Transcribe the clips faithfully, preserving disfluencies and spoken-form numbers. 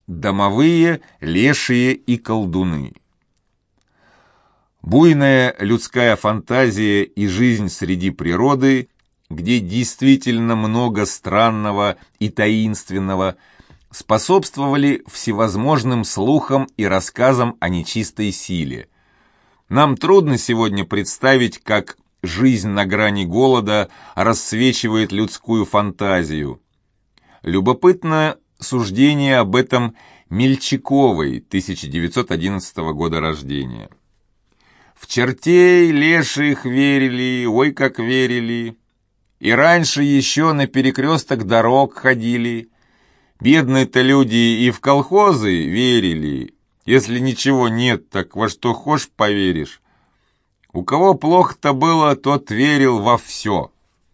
Домовые, лешие и колдуны. Буйная людская фантазия и жизнь среди природы, где действительно много странного и таинственного, способствовали всевозможным слухам и рассказам о нечистой силе. Нам трудно сегодня представить, как жизнь на грани голода расцвечивает людскую фантазию. Любопытно суждение об этом Мельчаковой, тысяча девятьсот одиннадцатого года рождения. В чертей леших верили, ой, как верили. И раньше еще на перекресток дорог ходили. Бедные-то люди и в колхозы верили. Если ничего нет, так во что хошь поверишь. У кого плохо-то было, тот верил во все.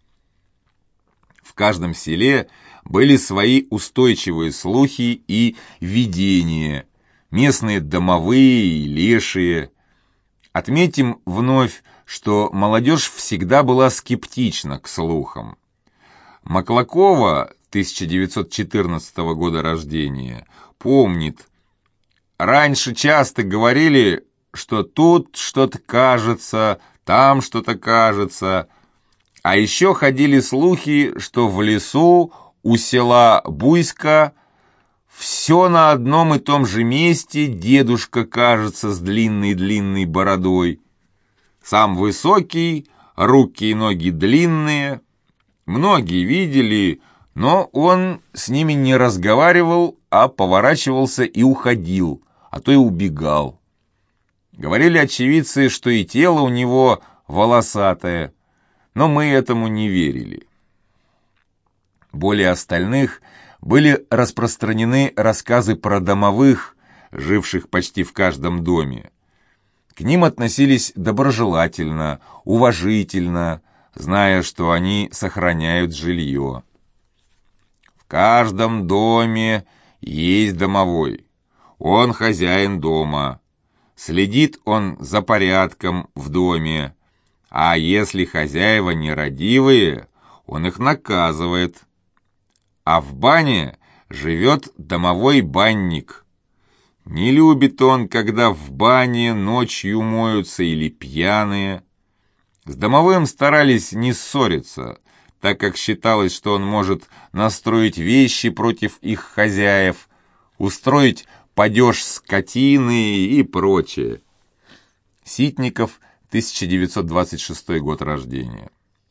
В каждом селе были свои устойчивые слухи и видения, местные домовые и лешие. Отметим вновь, что молодежь всегда была скептична к слухам. Маклакова, тысяча девятьсот четырнадцатого года рождения, помнит: раньше часто говорили, что тут что-то кажется, там что-то кажется, а еще ходили слухи, что в лесу у села Буйска все на одном и том же месте дедушка кажется с длинной-длинной бородой. Сам высокий, руки и ноги длинные. Многие видели, но он с ними не разговаривал, а поворачивался и уходил, а то и убегал. Говорили очевидцы, что и тело у него волосатое, но мы этому не верили. Более остальных были распространены рассказы про домовых, живших почти в каждом доме. К ним относились доброжелательно, уважительно, зная, что они сохраняют жилье. В каждом доме есть домовой. Он хозяин дома. Следит он за порядком в доме. А если хозяева нерадивые, он их наказывает. А в бане живет домовой банник. Не любит он, когда в бане ночью моются или пьяные. С домовым старались не ссориться, так как считалось, что он может настроить вещи против их хозяев, устроить падеж скотины и прочее. Ситников, тысяча девятьсот двадцать шестой год рождения.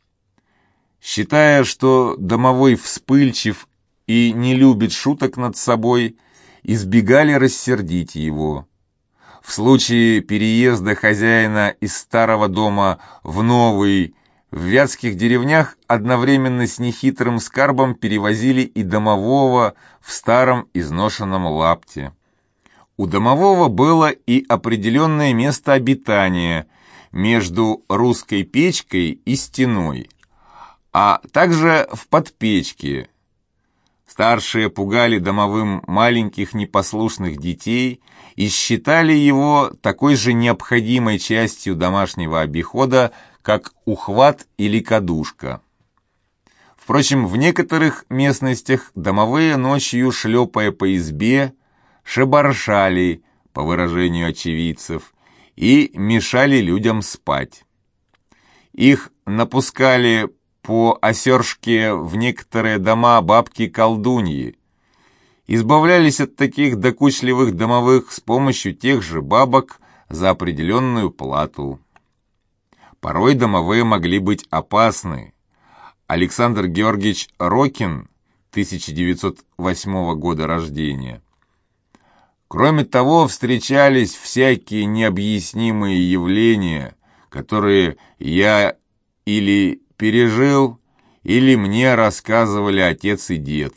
Считая, что домовой вспыльчив и не любит шуток над собой, избегали рассердить его. В случае переезда хозяина из старого дома в новый, в вятских деревнях одновременно с нехитрым скарбом перевозили и домового в старом изношенном лапте. У домового было и определенное место обитания между русской печкой и стеной, а также в подпечке. Старшие пугали домовым маленьких непослушных детей и считали его такой же необходимой частью домашнего обихода, как ухват или кадушка. Впрочем, в некоторых местностях домовые ночью, шлепая по избе, шебаршали, по выражению очевидцев, и мешали людям спать. Их напускали по осершке в некоторые дома бабки-колдуньи. Избавлялись от таких докучливых домовых с помощью тех же бабок за определенную плату. Порой домовые могли быть опасны. Александр Георгиевич Рокин, тысяча девятьсот восьмого года рождения. Кроме того, встречались всякие необъяснимые явления, которые я или пережил, или мне рассказывали отец и дед.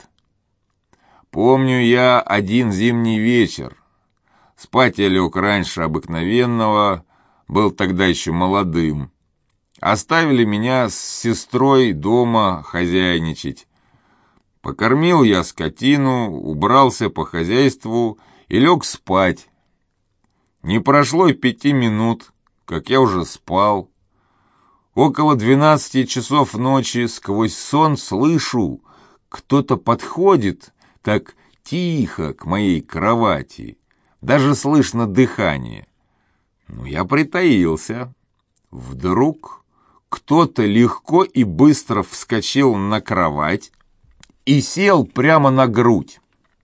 Помню я один зимний вечер. Спать я лег раньше обыкновенного, был тогда еще молодым. Оставили меня с сестрой дома хозяйничать. Покормил я скотину, убрался по хозяйству и лег спать. Не прошло и пяти минут, как я уже спал. Около двенадцати часов ночи сквозь сон слышу, кто-то подходит, так тихо к моей кровати, даже слышно дыхание. Ну, я притаился. Вдруг кто-то легко и быстро вскочил на кровать и сел прямо на грудь.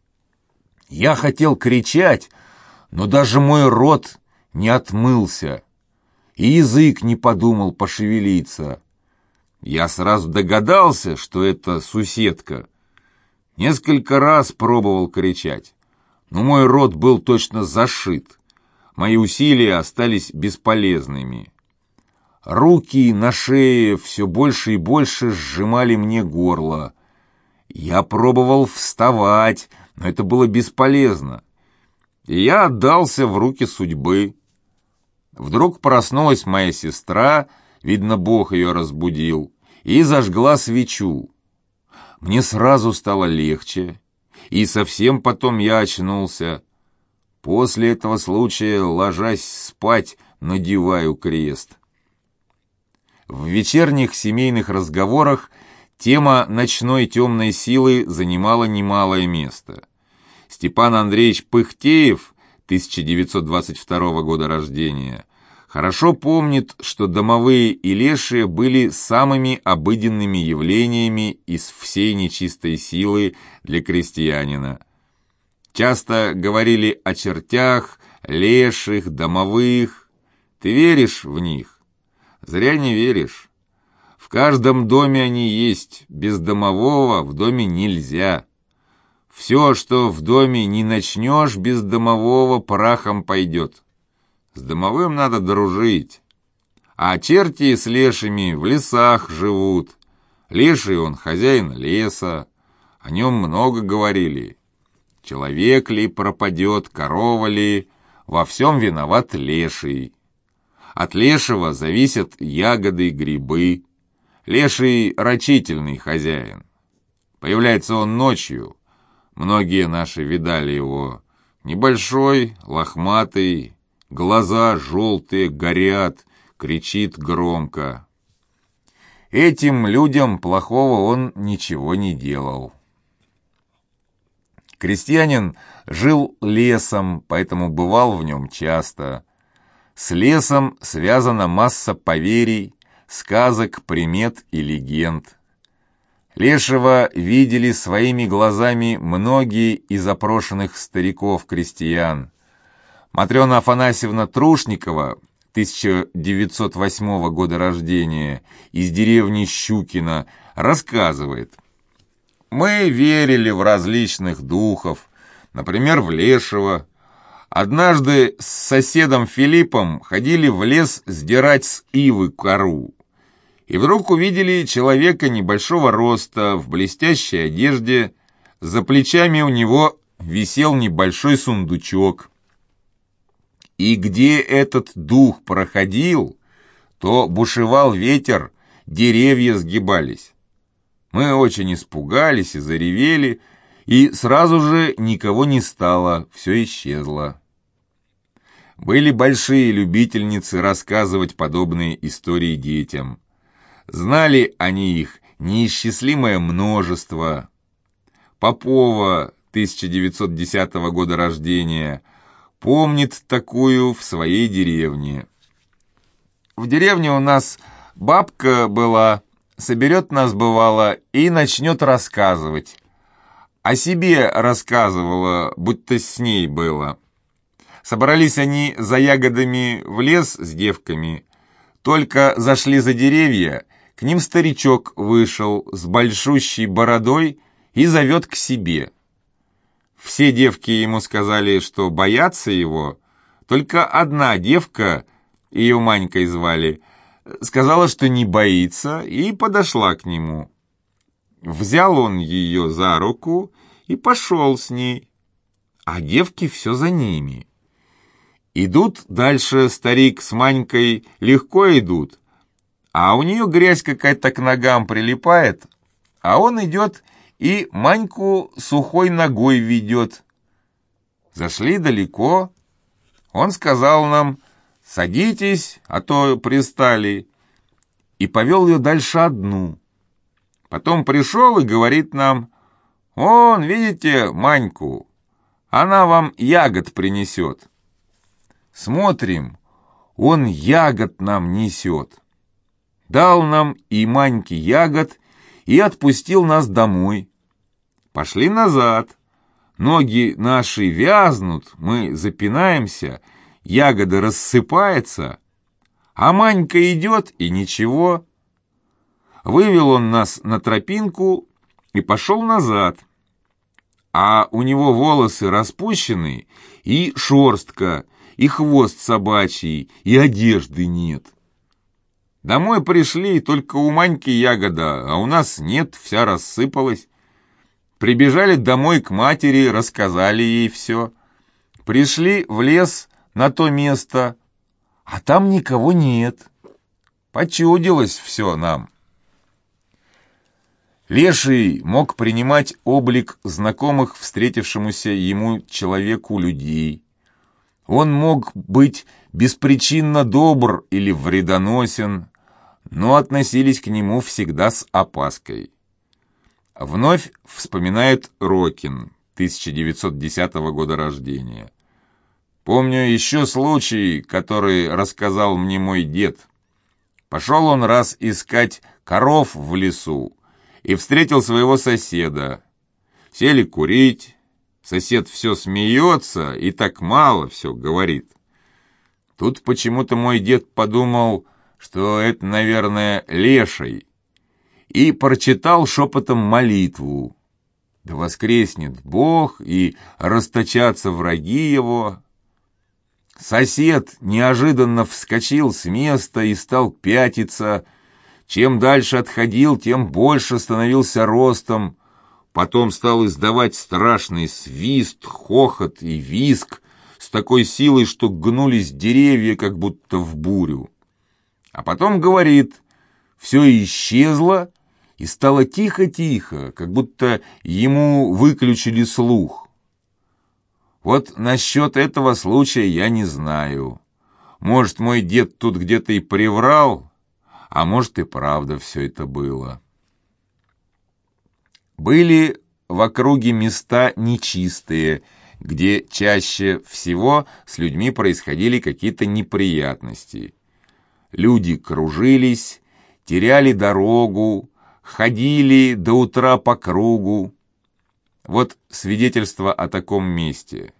Я хотел кричать, но даже мой рот не отмылся, и язык не подумал пошевелиться. Я сразу догадался, что это суседка. Несколько раз пробовал кричать, но мой рот был точно зашит. Мои усилия остались бесполезными. Руки на шее все больше и больше сжимали мне горло. Я пробовал вставать, но это было бесполезно. И я отдался в руки судьбы. Вдруг проснулась моя сестра, видно, Бог ее разбудил, и зажгла свечу. Мне сразу стало легче, и совсем потом я очнулся. После этого случая, ложась спать, надеваю крест. В вечерних семейных разговорах тема ночной темной силы занимала немалое место. Степан Андреевич Пыхтеев, тысяча девятьсот двадцать второго года рождения, хорошо помнит, что домовые и лешие были самыми обыденными явлениями из всей нечистой силы для крестьянина. Часто говорили о чертях, леших, домовых. Ты веришь в них? Зря не веришь. В каждом доме они есть, без домового в доме нельзя. Все, что в доме не начнешь, без домового прахом пойдет. С домовым надо дружить. А черти с лешими в лесах живут. Леший он хозяин леса. О нем много говорили. Человек ли пропадет, корова ли, во всем виноват леший. От лешего зависят ягоды и грибы. Леший рачительный хозяин. Появляется он ночью. Многие наши видали его. Небольшой, лохматый, глаза желтые, горят, кричит громко. Этим людям плохого он ничего не делал. Крестьянин жил лесом, поэтому бывал в нем часто. С лесом связана масса поверий, сказок, примет и легенд. Лешего видели своими глазами многие из опрошенных стариков-крестьян. Матрена Афанасьевна Трушникова, тысяча девятьсот восьмого года рождения, из деревни Щукино, рассказывает: «Мы верили в различных духов, например, в лешего. Однажды с соседом Филиппом ходили в лес сдирать с ивы кору. И вдруг увидели человека небольшого роста, в блестящей одежде. За плечами у него висел небольшой сундучок. И где этот дух проходил, то бушевал ветер, деревья сгибались. Мы очень испугались и заревели, и сразу же никого не стало, все исчезло». Были большие любительницы рассказывать подобные истории детям. Знали они их неисчислимое множество. Попова, тысяча девятьсот десятого года рождения, помнит такую в своей деревне. «В деревне у нас бабка была, соберет нас, бывало, и начнет рассказывать. О себе рассказывала, будто с ней было. Собрались они за ягодами в лес с девками. Только зашли за деревья, к ним старичок вышел с большущей бородой и зовет к себе. Все девки ему сказали, что боятся его. Только одна девка, ее Манькой звали, сказала, что не боится, и подошла к нему. Взял он ее за руку и пошел с ней, а девки все за ними. Идут дальше старик с Манькой, легко идут, а у нее грязь какая-то к ногам прилипает, а он идет и Маньку сухой ногой ведет. Зашли далеко, он сказал нам: «Садитесь, а то пристали», и повел ее дальше одну. Потом пришел и говорит нам: «Вон, видите Маньку? Она вам ягод принесет». Смотрим, он ягод нам несет. Дал нам и Маньке ягод и отпустил нас домой. Пошли назад. Ноги наши вязнут, мы запинаемся, ягода рассыпается, а Манька идет и ничего. Вывел он нас на тропинку и пошел назад. А у него волосы распущены, и шерстка, и хвост собачий, и одежды нет. Домой пришли, только у Маньки ягода, а у нас нет, вся рассыпалась. Прибежали домой к матери, рассказали ей все. Пришли в лес на то место, а там никого нет. Почудилось все нам. Леший мог принимать облик знакомых встретившемуся ему человеку людей. Он мог быть беспричинно добр или вредоносен, но относились к нему всегда с опаской. Вновь вспоминает Рокин, тысяча девятьсот десятого года рождения. «Помню еще случай, который рассказал мне мой дед. Пошел он раз искать коров в лесу и встретил своего соседа. Сели курить, сосед все смеется и так мало все говорит. Тут почему-то мой дед подумал, что это, наверное, леший, и прочитал шепотом молитву. Да воскреснет Бог, и расточатся враги его. Сосед неожиданно вскочил с места и стал пятиться. Чем дальше отходил, тем больше становился ростом. Потом стал издавать страшный свист, хохот и визг с такой силой, что гнулись деревья, как будто в бурю. А потом говорит, все исчезло, и стало тихо-тихо, как будто ему выключили слух. Вот насчет этого случая я не знаю. Может, мой дед тут где-то и приврал, а может, и правда все это было. Были в округе места нечистые, где чаще всего с людьми происходили какие-то неприятности. Люди кружились, теряли дорогу, ходили до утра по кругу. Вот свидетельство о таком месте.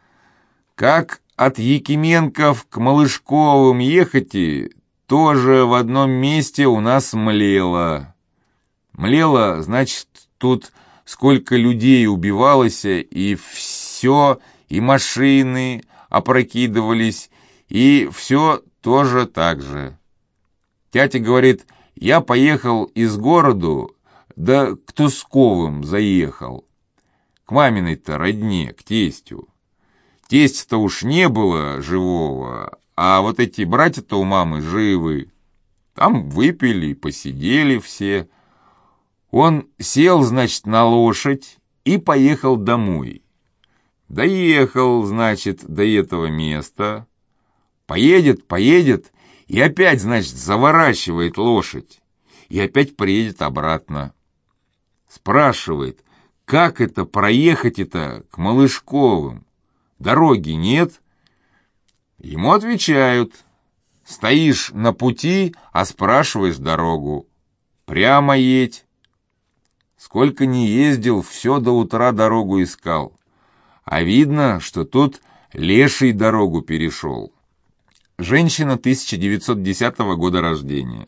Как от Якименков к Малышковым ехать, тоже в одном месте у нас млело. Млело, значит, тут сколько людей убивалось, и все, и машины опрокидывались, и все тоже так же. Тятя говорит, я поехал из городу, да к Тусковым заехал. К маминой-то родне, к тестю. Тесть-то уж не было живого, а вот эти братья-то у мамы живы. Там выпили, посидели все. Он сел, значит, на лошадь и поехал домой. Доехал, значит, до этого места. Поедет, поедет, и опять, значит, заворачивает лошадь. И опять приедет обратно. Спрашивает, как это проехать-то к Малышковым? Дороги нет? Ему отвечают, стоишь на пути, а спрашиваешь дорогу. Прямо едь. Сколько ни ездил, все до утра дорогу искал. А видно, что тут леший дорогу перешел. Женщина тысяча девятьсот десятого года рождения.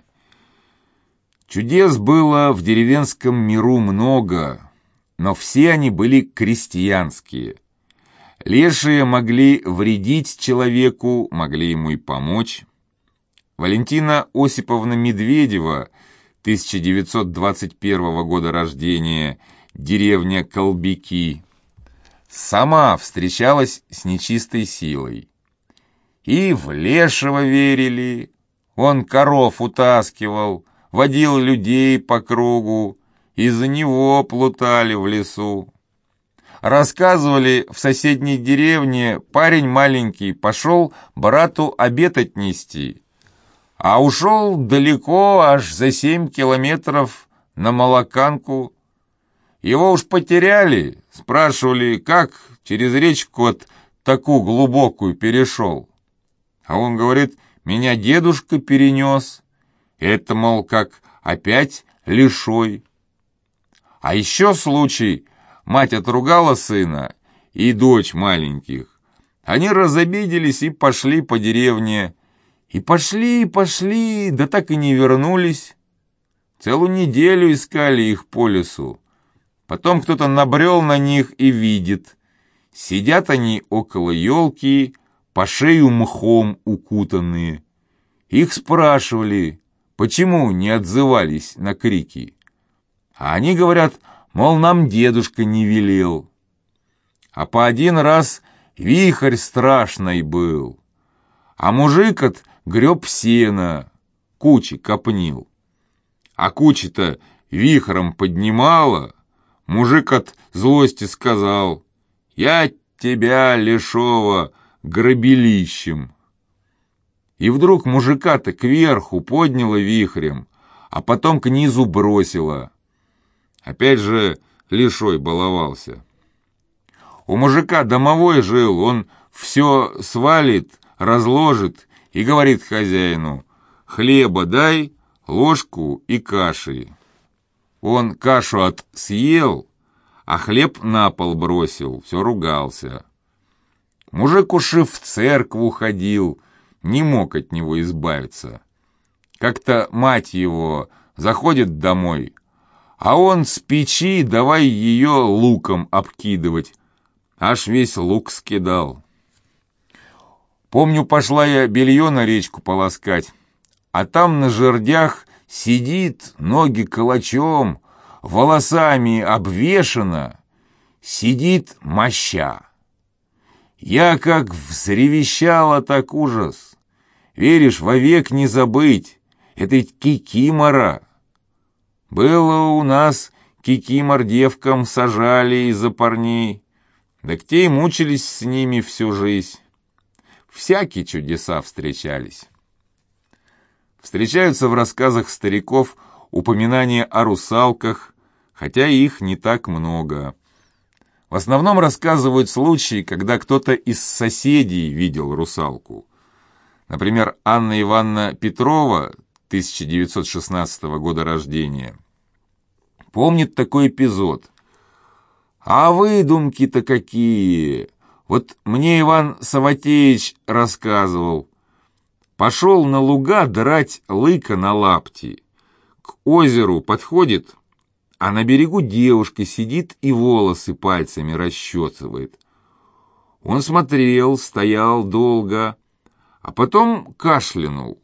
Чудес было в деревенском миру много, но все они были крестьянские. Лешие могли вредить человеку, могли ему и помочь. Валентина Осиповна Медведева, тысяча девятьсот двадцать первого года рождения, деревня Колбики, сама встречалась с нечистой силой. И в лешего верили, он коров утаскивал, водил людей по кругу, из-за него плутали в лесу. Рассказывали, в соседней деревне парень маленький пошел брату обед отнести, а ушел далеко, аж за семь километров на Молоканку. Его уж потеряли, спрашивали, как через речку от такую глубокую перешел. А он говорит, меня дедушка перенес. Это, мол, как опять лишой. А еще случай, мать отругала сына и дочь маленьких. Они разобиделись и пошли по деревне. И пошли, и пошли, да так и не вернулись. Целую неделю искали их по лесу. Потом кто-то набрел на них и видит. Сидят они около елки, по шею мхом укутанные. Их спрашивали, почему не отзывались на крики. А они говорят, мол, нам дедушка не велел. А по один раз вихрь страшный был. А мужик от греб сена, кучи копнил. А кучи-то вихром поднимала. Мужик от злости сказал, я тебя, лешого, грабелищем. И вдруг мужика-то кверху подняло вихрем, а потом к низу бросило. Опять же лешой баловался. У мужика домовой жил, он все свалит, разложит и говорит хозяину, хлеба дай, ложку и каши. Он кашу от съел, а хлеб на пол бросил, все ругался. Мужик уж и в церкву ходил, не мог от него избавиться. Как-то мать его заходит домой, а он с печи давай ее луком обкидывать, аж весь лук скидал. Помню, пошла я белье на речку полоскать, а там на жердях сидит, ноги калачом, волосами обвешана, сидит моща. Я как взревещала, так ужас. Веришь, вовек не забыть, это кикимора. Было у нас кикимор девкам сажали из-за парней, да те и мучились с ними всю жизнь. Всякие чудеса встречались. Встречаются в рассказах стариков упоминания о русалках, хотя их не так много. В основном рассказывают случаи, когда кто-то из соседей видел русалку. Например, Анна Ивановна Петрова, тысяча девятьсот шестнадцатого года рождения, помнит такой эпизод. А выдумки-то какие! Вот мне Иван Саватеевич рассказывал. Пошел на луга драть лыка на лапти. К озеру подходит, а на берегу девушка сидит и волосы пальцами расчесывает. Он смотрел, стоял долго, а потом кашлянул.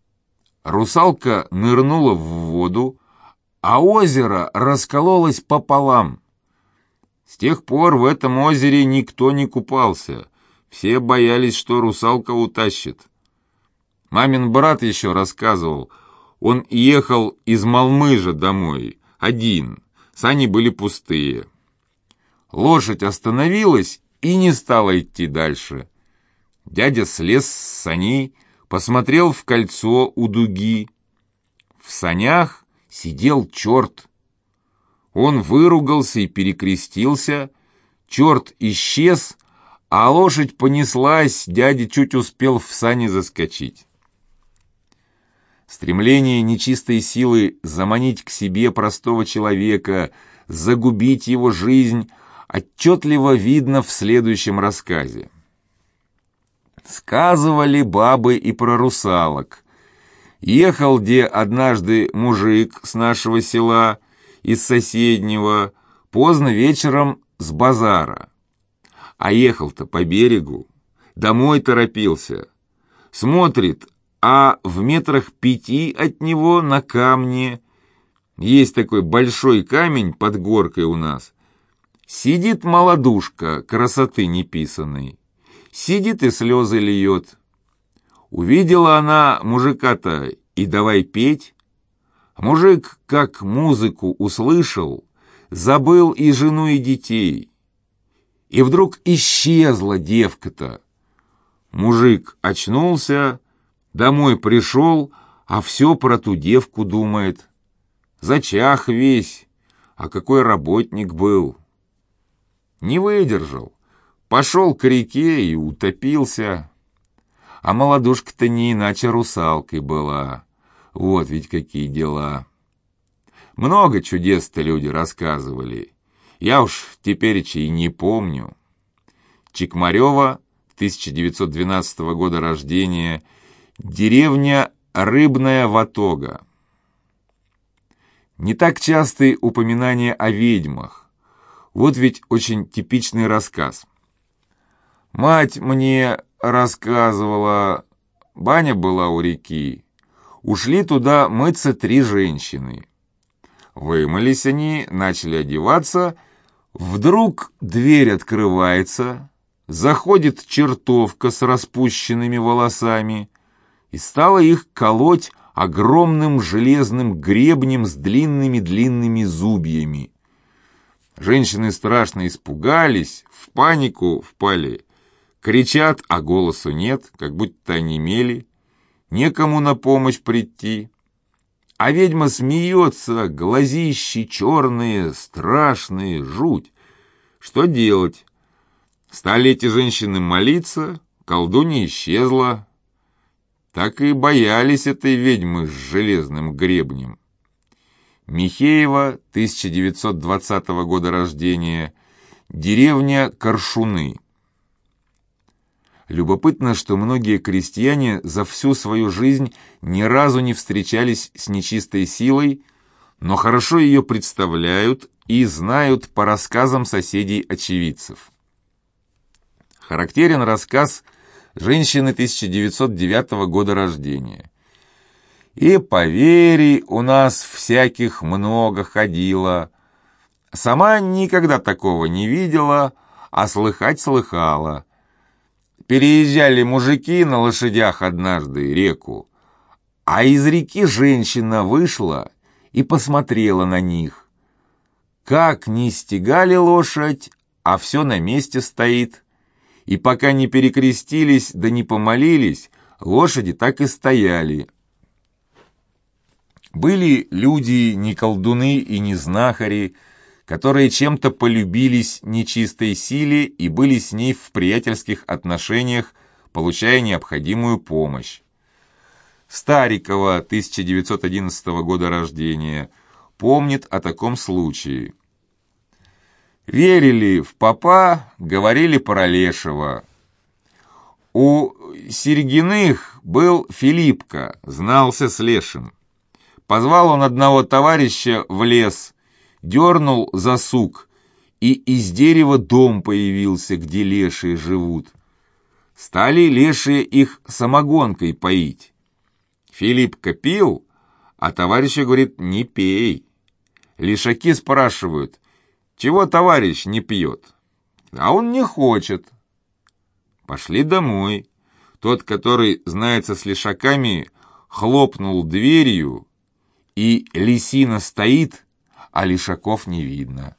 Русалка нырнула в воду, а озеро раскололось пополам. С тех пор в этом озере никто не купался. Все боялись, что русалка утащит. Мамин брат еще рассказывал. Он ехал из Малмыжа домой, один. Сани были пустые. Лошадь остановилась и не стала идти дальше. Дядя слез с саней, посмотрел в кольцо у дуги. В санях сидел черт. Он выругался и перекрестился, черт исчез, а лошадь понеслась, дядя чуть успел в сани заскочить. Стремление нечистой силы заманить к себе простого человека, загубить его жизнь, отчетливо видно в следующем рассказе. Сказывали бабы и про русалок. Ехал где однажды мужик с нашего села, из соседнего, поздно вечером с базара. А ехал-то по берегу, домой торопился. Смотрит, а в метрах пяти от него на камне, есть такой большой камень под горкой у нас, сидит молодушка красоты неписанной, сидит и слезы льет. Увидела она мужика-то и давай петь. Мужик, как музыку услышал, забыл и жену, и детей. И вдруг исчезла девка-то. Мужик очнулся, домой пришел, а все про ту девку думает. Зачах весь, А какой работник был! Не выдержал, пошел к реке и утопился. А молодушка-то не иначе русалкой была. Вот ведь какие дела. Много чудес-то люди рассказывали. Я уж тепереча и не помню. Чекмарева, тысяча девятьсот двенадцатого года рождения, деревня Рыбная Ватога. Не так частые упоминания о ведьмах. Вот ведь очень типичный рассказ. Мать мне рассказывала, баня была у реки. Ушли туда мыться три женщины. Вымылись они, начали одеваться. Вдруг дверь открывается, заходит чертовка с распущенными волосами и стала их колоть огромным железным гребнем с длинными-длинными зубьями. Женщины страшно испугались, в панику впали. Кричат, а голосу нет, как будто онемели. Некому на помощь прийти. А ведьма смеется, глазищи черные, страшные, жуть. Что делать? Стали эти женщины молиться, колдунья исчезла. Так и боялись этой ведьмы с железным гребнем. Михеева, тысяча девятьсот двадцатого года рождения, деревня Коршуны. Любопытно, что многие крестьяне за всю свою жизнь ни разу не встречались с нечистой силой, но хорошо ее представляют и знают по рассказам соседей-очевидцев. Характерен рассказ женщины тысяча девятьсот девятого года рождения. «И поверий у нас всяких много ходило. Сама никогда такого не видела, а слыхать слыхала. Переезжали мужики на лошадях однажды реку, а из реки женщина вышла и посмотрела на них. Как не стегали лошадь, а все на месте стоит. И пока не перекрестились да не помолились, лошади так и стояли. Были люди, не колдуны и не знахари, которые чем-то полюбились нечистой силе и были с ней в приятельских отношениях, получая необходимую помощь. Старикова, тысяча девятьсот одиннадцатого года рождения, помнит о таком случае. Верили в попа, говорили про лешего. У Серегиных был Филиппка, знался с лешим. Позвал он одного товарища в лес, дернул за сук, и из дерева дом появился, где лешие живут. Стали лешие их самогонкой поить. Филиппка пил, а товарищу говорит: не пей. Лешаки спрашивают: чего товарищ не пьет? А он не хочет. Пошли домой. Тот, который знается с лешаками, хлопнул дверью, и лисина стоит, а лешаков не видно.